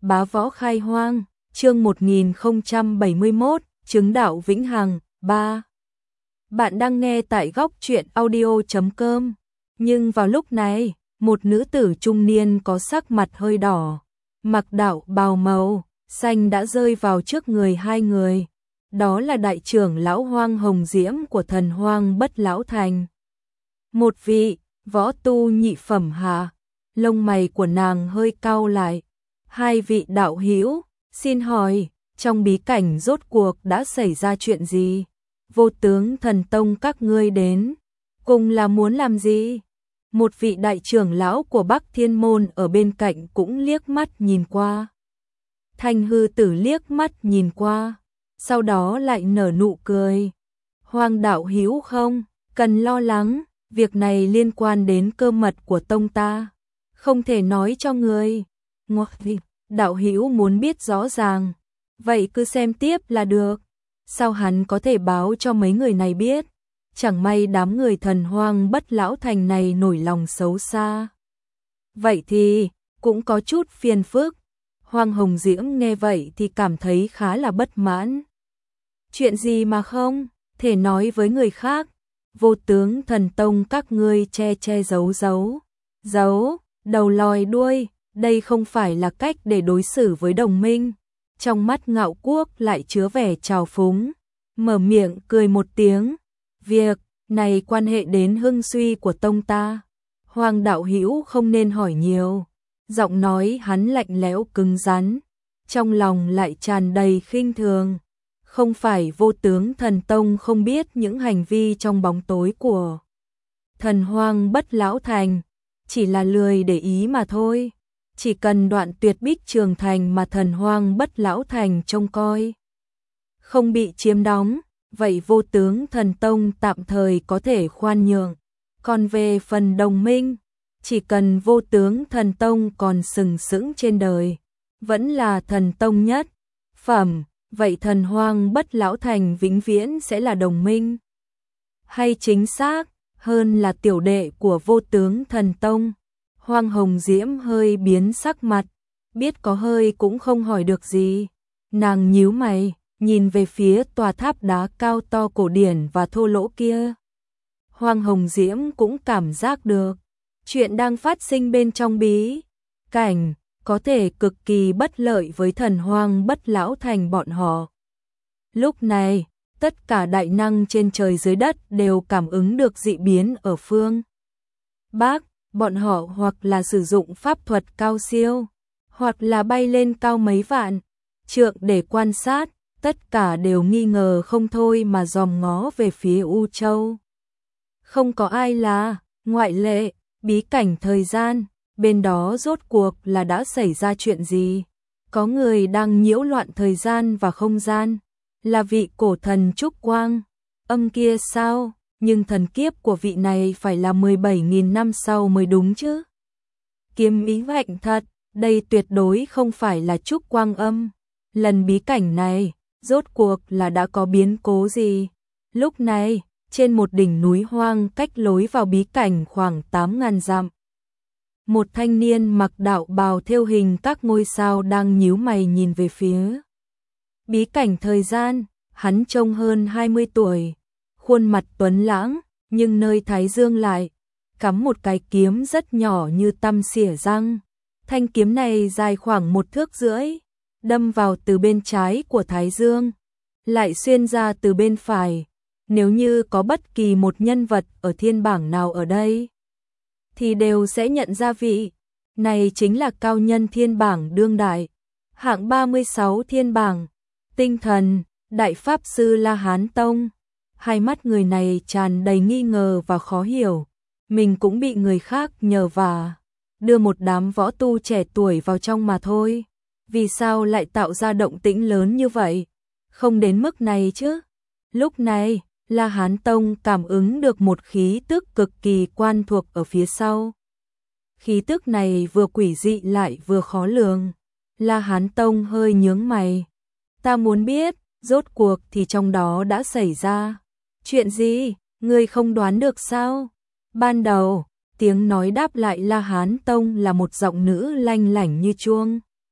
Bá võ khai hoang, chương 1071, chứng đạo vĩnh hằng, 3. Bạn đang nghe tại góc truyện audio.com. Nhưng vào lúc này, một nữ tử trung niên có sắc mặt hơi đỏ, mặc đạo bào màu xanh đã rơi vào trước người hai người. Đó là đại trưởng lão Hoang Hồng Diễm của Thần Hoang Bất Lão Thành. Một vị võ tu nhị phẩm hạ, lông mày của nàng hơi cau lại. Hai vị đạo hữu, xin hỏi, trong bí cảnh rốt cuộc đã xảy ra chuyện gì? Vô tướng thần tông các ngươi đến, cùng là muốn làm gì? Một vị đại trưởng lão của Bắc Thiên Môn ở bên cạnh cũng liếc mắt nhìn qua. Thanh hư tử liếc mắt nhìn qua, sau đó lại nở nụ cười. Hoang đạo hữu không cần lo lắng, việc này liên quan đến cơ mật của tông ta, không thể nói cho người. Đạo hữu muốn biết rõ ràng, vậy cứ xem tiếp là được. Sao hắn có thể báo cho mấy người này biết? Chẳng may đám người Thần Hoang Bất Lão Thành này nổi lòng xấu xa. Vậy thì cũng có chút phiền phức. Hoang Hồng Diễm nghe vậy thì cảm thấy khá là bất mãn. Chuyện gì mà không thể nói với người khác? Vô tướng thần tông các ngươi che giấu đầu lòi đuôi, đây không phải là cách để đối xử với đồng minh. Trong mắt Ngạo Quốc lại chứa vẻ trào phúng, mở miệng cười một tiếng. Việc này quan hệ đến hưng suy của tông ta, Hoàng đạo hữu không nên hỏi nhiều. Giọng nói hắn lạnh lẽo cứng rắn, trong lòng lại tràn đầy khinh thường. Không phải Vô tướng thần tông không biết những hành vi trong bóng tối của Thần Hoang Bất Lão Thành, chỉ là lười để ý mà thôi. Chỉ cần đoạn tuyệt bích trường thành mà Thần Hoang Bất Lão Thành trông coi không bị chiếm đóng, vậy Vô tướng thần tông tạm thời có thể khoan nhượng. Còn về phần đồng minh, chỉ cần Vô tướng thần tông còn sừng sững trên đời, vẫn là thần tông nhất phẩm, vậy Thần Hoang Bất Lão Thành vĩnh viễn sẽ là đồng minh. Hay chính xác hơn là tiểu đệ của Vô tướng thần tông. Hoang Hồng Diễm hơi biến sắc mặt, biết có hơi cũng không hỏi được gì. Nàng nhíu mày, nhìn về phía tòa tháp đá cao to cổ điển và thô lỗ kia. Hoang Hồng Diễm cũng cảm giác được, chuyện đang phát sinh bên trong bí cảnh có thể cực kỳ bất lợi với Thần Hoang Bất Lão Thành bọn họ. Lúc này, tất cả đại năng trên trời dưới đất đều cảm ứng được dị biến ở phương Bắc. Bọn họ hoặc là sử dụng pháp thuật cao siêu, hoặc là bay lên cao mấy vạn trượng để quan sát, tất cả đều nghi ngờ không thôi mà dòm ngó về phía U Châu. Không có ai là ngoại lệ. Bí cảnh thời gian, bên đó rốt cuộc là đã xảy ra chuyện gì? Có người đang nhiễu loạn thời gian và không gian, là vị cổ thần Trúc Quang Âm kia sao? Nhưng thần kiếp của vị này phải là 17.000 năm sau mới đúng chứ. Kiếm ý hạnh thật, đây tuyệt đối không phải là Trúc Quang Âm. Lần bí cảnh này, rốt cuộc là đã có biến cố gì? Lúc này, trên một đỉnh núi hoang cách lối vào bí cảnh khoảng 8.000 dặm. Một thanh niên mặc đạo bào thêu hình các ngôi sao đang nhíu mày nhìn về phía bí cảnh thời gian, hắn trông hơn 20 tuổi. Khuôn mặt tuấn lãng, nhưng nơi thái dương lại cắm một cái kiếm rất nhỏ như tăm xỉa răng. Thanh kiếm này dài khoảng 1 thước rưỡi, đâm vào từ bên trái của thái dương, lại xuyên ra từ bên phải. Nếu như có bất kỳ một nhân vật ở thiên bảng nào ở đây, thì đều sẽ nhận ra vị này chính là cao nhân thiên bảng đương đại, hạng 36 thiên bảng, tinh thần, đại pháp sư La Hán Tông. Hai mắt người này tràn đầy nghi ngờ và khó hiểu, mình cũng bị người khác nhờ vả đưa một đám võ tu trẻ tuổi vào trong mà thôi. Vì sao lại tạo ra động tĩnh lớn như vậy? Không đến mức này chứ. Lúc này, La Hán Tông cảm ứng được một khí tức cực kỳ quen thuộc ở phía sau. Khí tức này vừa quỷ dị lại vừa khó lường. La Hán Tông hơi nhướng mày. Ta muốn biết, rốt cuộc thì trong đó đã xảy ra chuyện gì, ngươi không đoán được sao? Ban đầu, tiếng nói đáp lại La Hán Tông là một giọng nữ lanh lảnh như chuông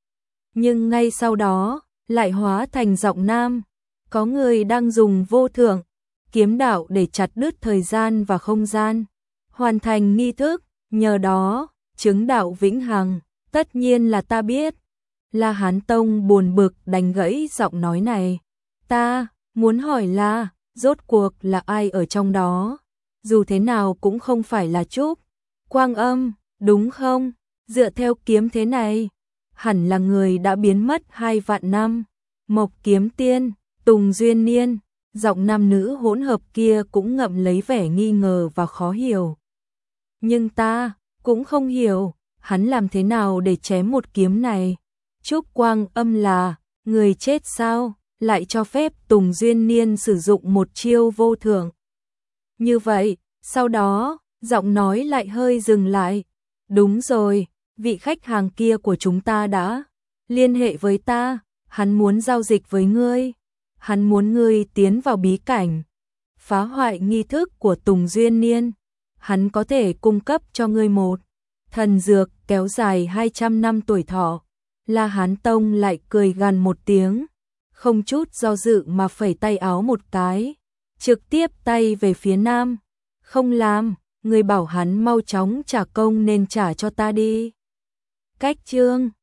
Nhưng ngay sau đó, lại hóa thành giọng nam. Có người đang dùng vô thượng kiếm đạo để chặt đứt thời gian và không gian, hoàn thành nghi thức, nhờ đó, chứng đạo vĩnh hằng. Tất nhiên là ta biết. La Hán Tông buồn bực đánh gãy giọng nói này. Ta muốn hỏi là, rốt cuộc là ai ở trong đó? Dù thế nào cũng không phải là Trúc Quang Âm, đúng không? Dựa theo kiếm thế này, hẳn là người đã biến mất 2 vạn năm. Mộc Kiếm Tiên, Tùng Duyên Niên, giọng nam nữ hỗn hợp kia cũng ngậm lấy vẻ nghi ngờ và khó hiểu. Nhưng ta cũng không hiểu, hắn làm thế nào để chém một kiếm này? Trúc Quang Âm là người chết sao? Lại cho phép Tùng Duyên Niên sử dụng một chiêu vô thượng. Như vậy, sau đó, giọng nói lại hơi dừng lại. Đúng rồi, vị khách hàng kia của chúng ta đã liên hệ với ta, hắn muốn giao dịch với ngươi. Hắn muốn ngươi tiến vào bí cảnh, phá hoại nghi thức của Tùng Duyên Niên. Hắn có thể cung cấp cho ngươi một thần dược kéo dài 200 năm tuổi thọ. La Hán Tông lại cười gằn một tiếng, không chút do dự mà phẩy tay áo một cái, trực tiếp tay về phía nam. Không làm, người bảo hắn mau chóng trả công nên trả cho ta đi. Cách chương